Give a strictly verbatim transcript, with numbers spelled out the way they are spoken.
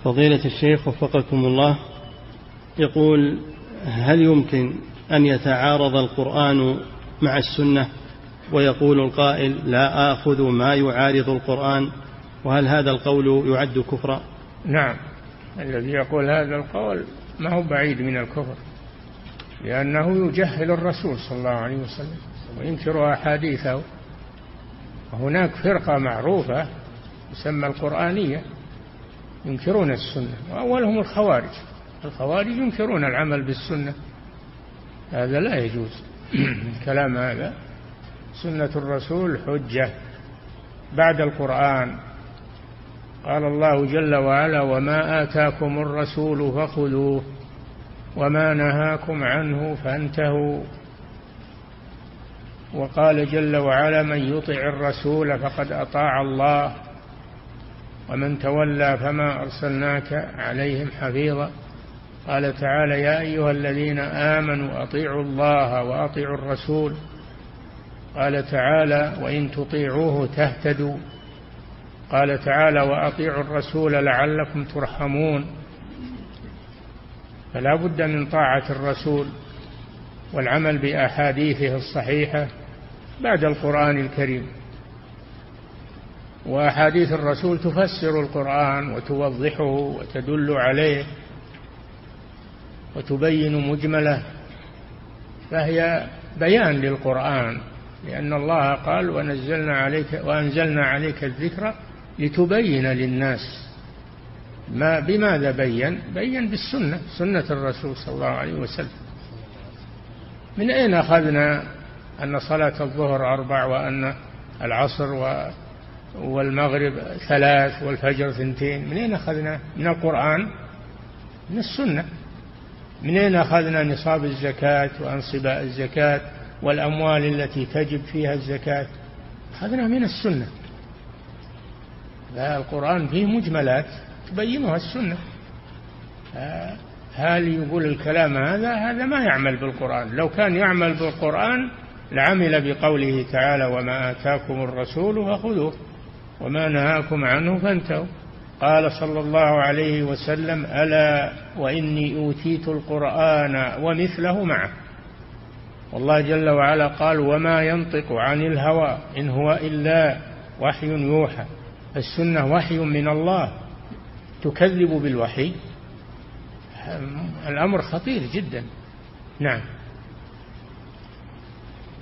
فضيلة الشيخ وفقكم الله، يقول: هل يمكن أن يتعارض القرآن مع السنة ويقول القائل لا آخذ ما يعارض القرآن، وهل هذا القول يعد كفرا؟ نعم، الذي يقول هذا القول ما هو بعيد من الكفر، لأنه يجهل الرسول صلى الله عليه وسلم وينكر أحاديثه. وهناك فرقة معروفة تسمى القرآنية ينكرون السنة، وأولهم الخوارج. الخوارج ينكرون العمل بالسنة، هذا لا يجوز. الكلام هذا سنة الرسول حجة بعد القرآن. قال الله جل وعلا: وما آتاكم الرسول فخذوه وما نهاكم عنه فانتهوا. وقال جل وعلا: من يطع الرسول فقد أطاع الله ومن تولى فما أرسلناك عليهم حفيظا. قال تعالى: يا أيها الذين آمنوا أطيعوا الله وأطيعوا الرسول. قال تعالى: وإن تطيعوه تهتدوا. قال تعالى: وأطيعوا الرسول لعلكم ترحمون. فلا بد من طاعة الرسول والعمل بأحاديثه الصحيحة بعد القرآن الكريم. وأحاديث الرسول تفسر القرآن وتوضحه وتدل عليه وتبين مجمله، فهي بيان للقرآن، لأن الله قال: ونزلنا عليك وأنزلنا عليك الذكر لتبين للناس. ما بماذا بين؟ بين بالسنة، سنة الرسول صلى الله عليه وسلم. من أين أخذنا أن صلاة الظهر أربع وأن العصر والمغرب ثلاث والفجر ثنتين؟ من أين أخذنا؟ من القرآن، من السنة. من أين أخذنا نصاب الزكاة وأنصباء الزكاة والأموال التي تجب فيها الزكاة؟ أخذنا من السنة. القرآن فيه مجملات تبينها السنة. هل يقول الكلام هذا هذا ما يعمل بالقرآن؟ لو كان يعمل بالقرآن لعمل بقوله تعالى: وما آتاكم الرسول فخذوه وما نهاكم عنه فانتهوا. قال صلى الله عليه وسلم: ألا وإني أوتيت القرآن ومثله معه. والله جل وعلا قال: وما ينطق عن الهوى إن هو إلا وحي يوحى. السنة وحي من الله، تكذب بالوحي؟ الأمر خطير جدا. نعم.